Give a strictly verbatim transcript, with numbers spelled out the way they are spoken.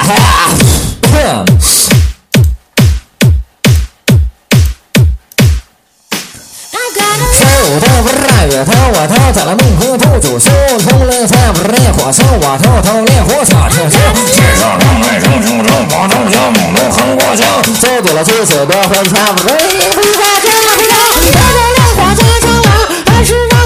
哼。手头不热月头，我头在了门口头就手，从来才不热火烧，我头头连火烧成手，街上能来成成成，往中间猛能横过墙，走对了就是多回差不热，回家家回家，我这连火烧成了，还是让。